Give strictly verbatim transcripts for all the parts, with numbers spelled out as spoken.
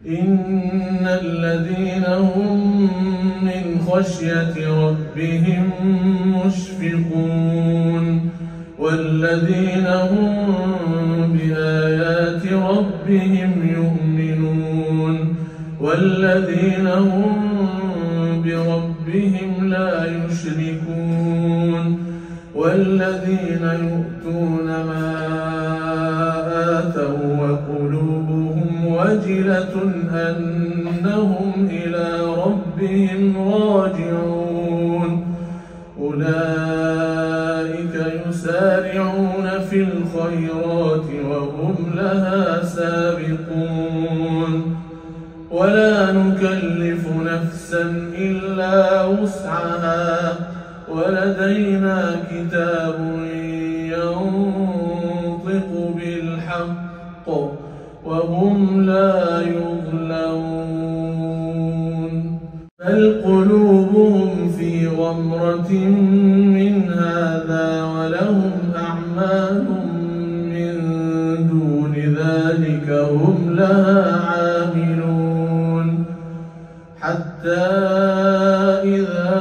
إن الذين هم من خشية ربهم مشفقون والذين هم بآيات ربهم يؤمنون والذين هم بربهم لا يشركون والذين يؤتون ما آتوا وقلوبهم وجلة أنهم إلى ربهم راجعون أولئك يسارعون في الخيرات وهم لها سابقون ولا نكلف نفسا إلا وسعها ولدينا كتاب ينطق بالحق وهم لا يظلمون بل قلوبهم في غمرة من هذا ولهم أعمال من دون ذلك هم لها عاملون حتى إذا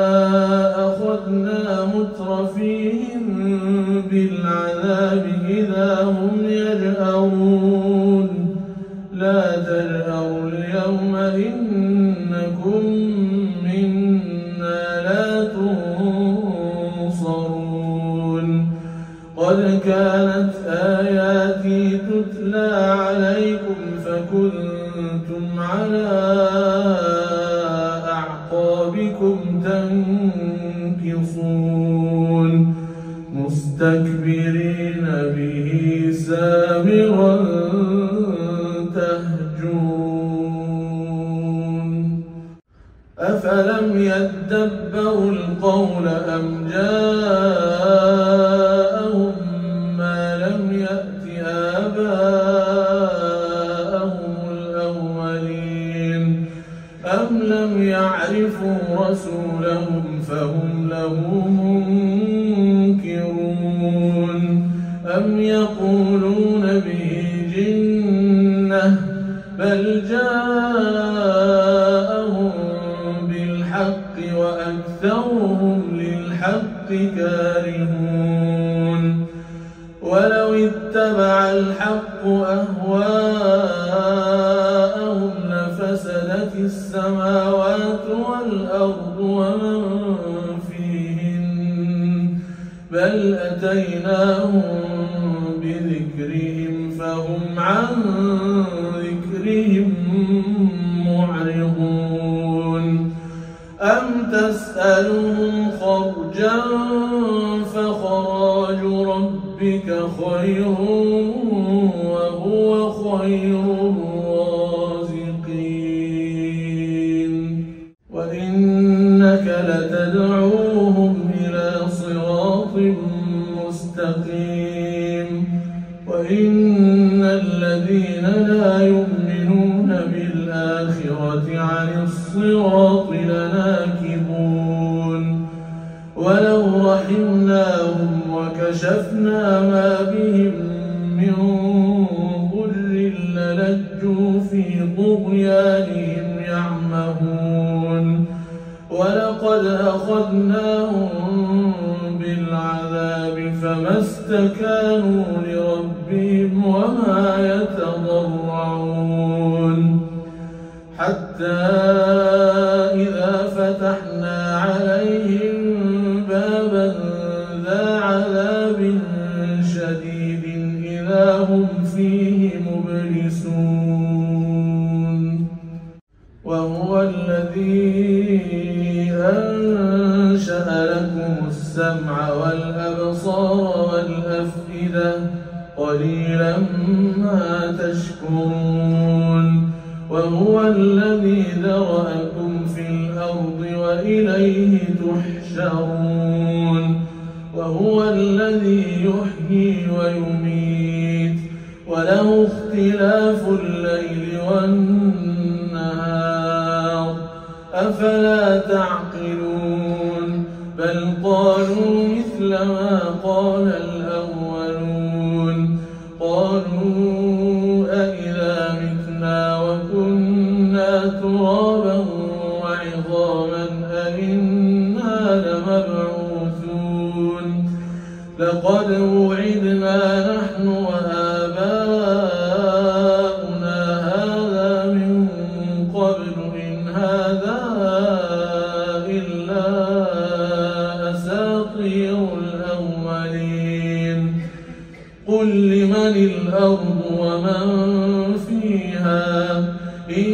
أخذنا مترفيهم بالعذاب إذا هم يجأرون لا تجأروا اليوم إنكم منا لا تنصرون قد كانت آياتي تتلى عليكم فكنتم على أعقابكم تنكصون مستكبرين به سامرا تهجرون أفلم يدبروا القول أم جاءهم ما لم يأت آباءهم الأولين أم لم يعرفوا رسولهم فهم له منكرون أم يقولون به جنة بل جاءهم بالحق وأكثرهم للحق كارهون ولو اتبع الحق أهواءهم لفسدت السماوات والأرض ومن فيهن بل أتيناهم بذكرهم فهم عن ذكرهم معرضون أم تسألهم خرجا فخراج ربك خير وهو خير الرازقين وإنك لتدعوهم إلى صراط مستقيم وإن الذين لا يؤمنون بالآخرة عن الصراط لناكبون ولو رحمناهم وكشفنا ما بهم من ضر للجوا في طغيانهم يعمهون ولقد أخذناهم بالعذاب فما استكانوا لربهم وما يتضرعون حتى إذا فتحنا عليهم بابا ذا عذاب شديد إذا هم فيه مبلسون وهو الذي أنشأ لكم السمع والأبصار والأفئدة قليلا ما تشكرون وهو الذي ذرأكم في الأرض وإليه تحشرون وهو الذي يحيي ويميت وله اختلاف الليل والنهار أفلا تعقلون بل قالوا مثل ما قال الأولون قالوا أئذا متنا وكنا إلا ترابا وعظاما أئنا لمبعوثون لقد وعدنا نحن وآباؤنا هذا من قبل إن هذا إلا أساطير الأولين قل لمن الأرض ومن فيها إن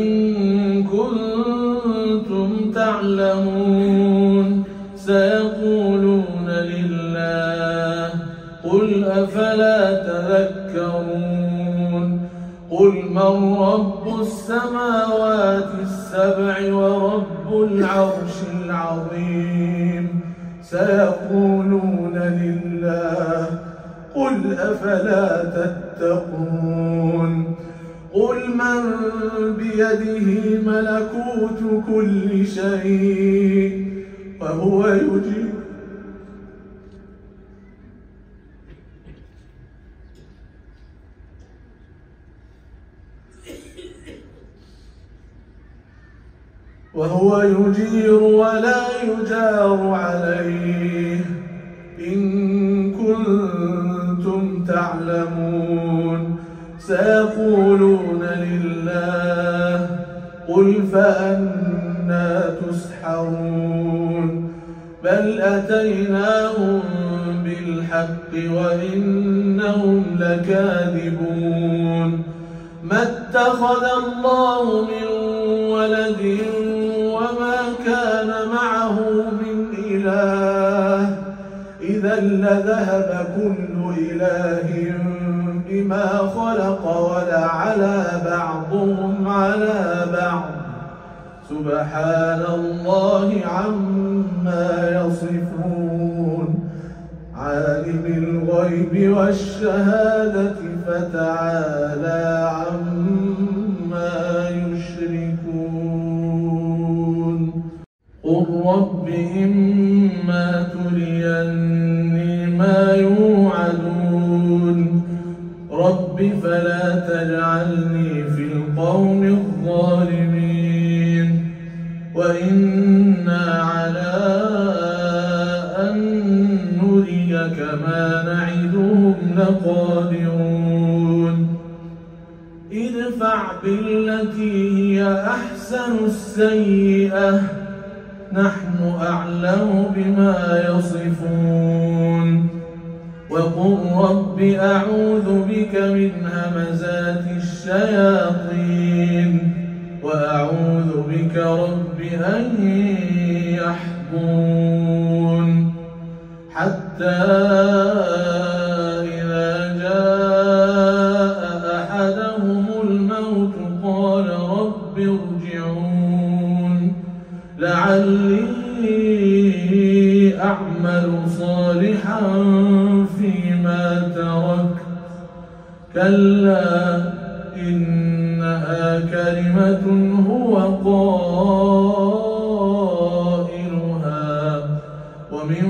كنتم تعلمون سيقولون لله قل أفلا تذكرون قل من رب السماوات السبع ورب العرش العظيم سيقولون لله قل أفلا تتقون قل من بيده ملكوت كل شيء وهو يجير وهو يجير ولا يجار عليه إن كنتم تعلمون سيقولون لله قل فأنى تسحرون بل أتيناهم بالحق وإنهم لكاذبون ما اتخذ الله من ولد وما كان معه من إله إذا لذهب كل إله بما خلق ولعلى بعضهم على بعض سبحان الله عما يصفون عالم الغيب والشهادة فتعالى عما يشركون قل رب إما تريني ما يوعدون رب فلا تجعلني في القوم الظالمين وإنا على أن نريك ما نعدهم لقادرون ادفع بالتي هي أحسن السيئة نحن أعلم بما يصفون وقل رب أعوذ بك من همزات الشياطين وأعوذ بك رب أن يحضرون حتى إذا جاء أحدهم الموت قال رب ارجعون لعلي أعمل صالحا فيما تركت كلا إنها كلمة هو قائلها ومن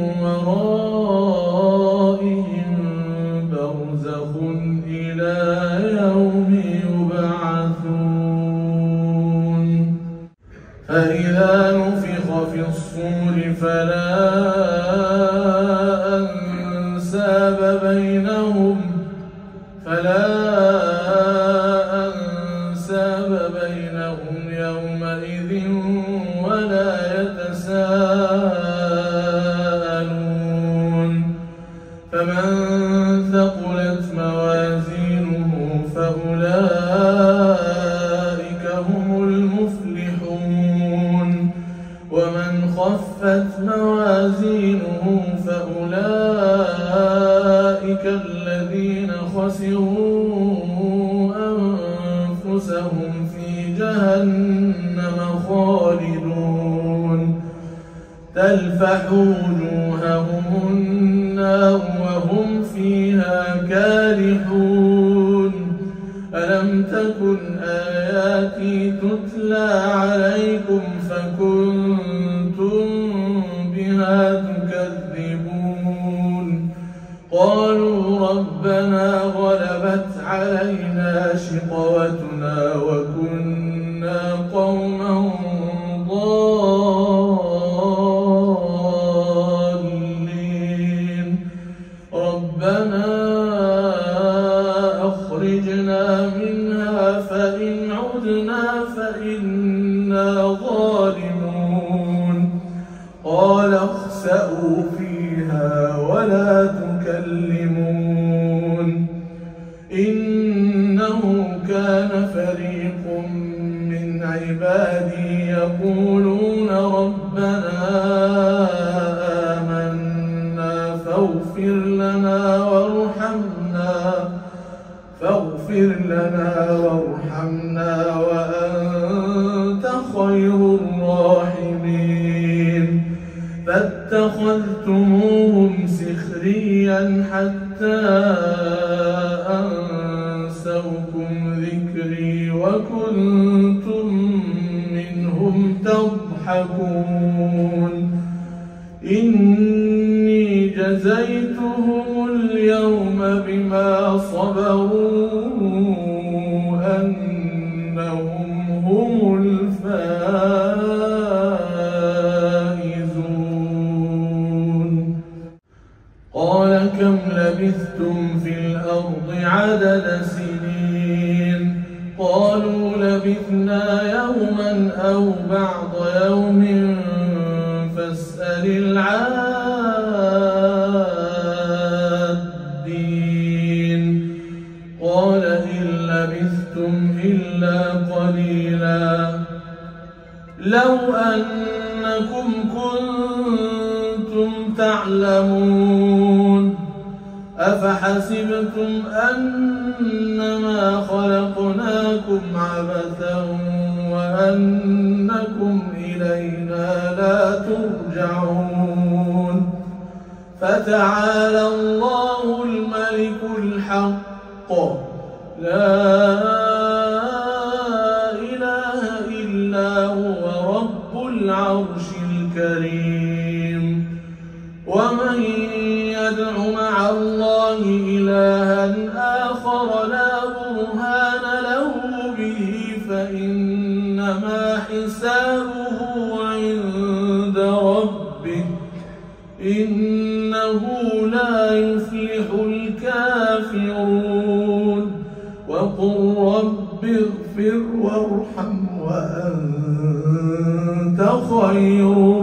ورائهم برزخ إلى يوم يبعثون فإذا نفخ في الصور فلا أنساب بينهم فلا أنساب بينهم يومئذ ولا يتساءلون فمن ثقلت موازينه فأولئك هم المفلحون ومن خفت موازينه فأولئك الذين خسروا أنفسهم في جهنم خالدون تلفح وجوههم النار وهم فيها كالحون ألم تكن آياتي تتلى عليكم فكنتم بها تكذبون قالوا ربنا غلبت علينا شقوتنا وكنا فإن عدنا فإنا ظالمون قال اخسئوا فيها ولا تكلمون إنه كان فريق من عبادي يقولون ربنا آمنا فاغفر لنا وارحمنا فاغفر لنا وارحمنا وأنت خير الراحمين فاتخذتموهم سخريا حتى أنسوكم ذكري وكنتم منهم تضحكون إني جزيتهم اليوم بما صبروا أنهم هم الفائزون قال كم لبثتم في الأرض عدد سنين قالوا لبثنا يوما أو بعض يوم فاسأل العادين قال إن لبثتم إلا قليلا لو أنكم كنتم تعلمون أفحسبتم أنما خلقناكم عبثا وأنكم إلينا لا ترجعون فتعالى الله الملك الحق لا إله إلا هو رب العرش الكريم ومن يدع مع الله إلها آخر لا برهان له به فإنما حسابه عند ربه إنه لا يفلح الكافرون وقل رب اغفر وارحم وأنت خير